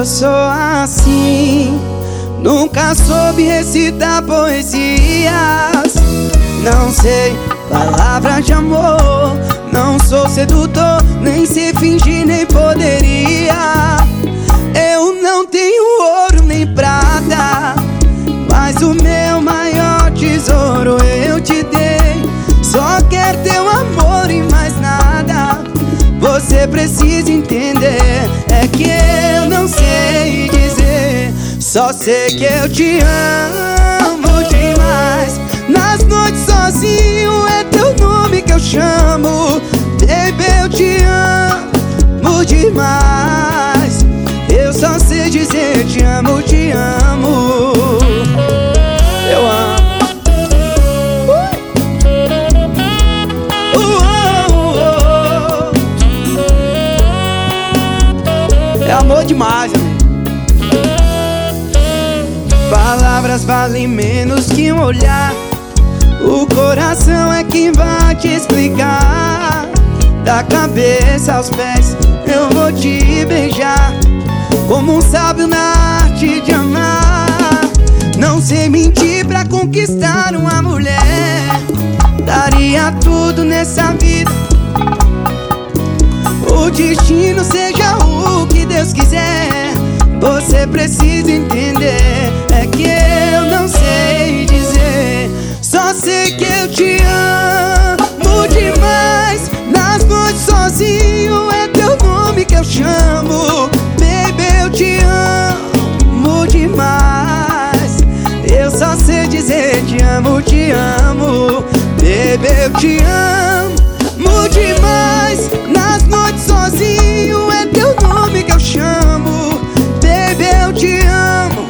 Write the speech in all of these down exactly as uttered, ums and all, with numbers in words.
eu sou assim. Nunca soube recitar poesias. Não sei palavras de amor. Não sou sedutor, nem sei fingir, nem poderia. Eu não tenho ouro nem prata, mas o meu maior tesouro eu te dei. Só quero teu amor e mais nada. Você precisa entender, é que eu não sei dizer. Só sei que eu te amo demais. Nas noites sozinho é teu nome que eu chamo. Baby, eu te amo demais. Eu só sei dizer te amo, te amo. Eu amo. Uh, uh, uh, uh. É amor demais, amigo. Palavras valem menos que um olhar. O coração é quem vai te explicar. Da cabeça aos pés eu vou te beijar, como um sábio na arte de amar. Não sei mentir pra conquistar uma mulher. Daria tudo nessa vida. O destino seja o que Deus quiser. Você precisa entender, é que eu não sei dizer. Só sei que eu te amo demais. Nas noites sozinho é teu nome que eu chamo. Baby, eu te amo demais. Eu só sei dizer te amo, te amo. Baby, eu te amo demais. Nas noites sozinho é teu nome que eu chamo. Baby, eu te amo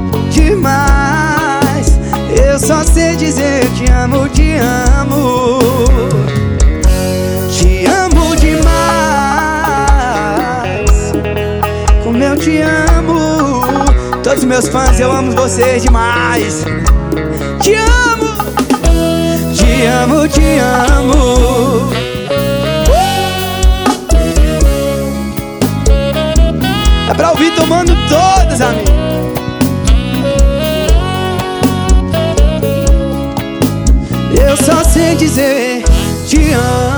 demais. Eu só sei dizer te amo, te amo. Te amo demais. Como eu te amo. Todos meus fãs, eu amo vocês demais. Te amo. Te amo, te amo. É pra ouvir tomando todas, amigo. Eu só sei dizer te amo.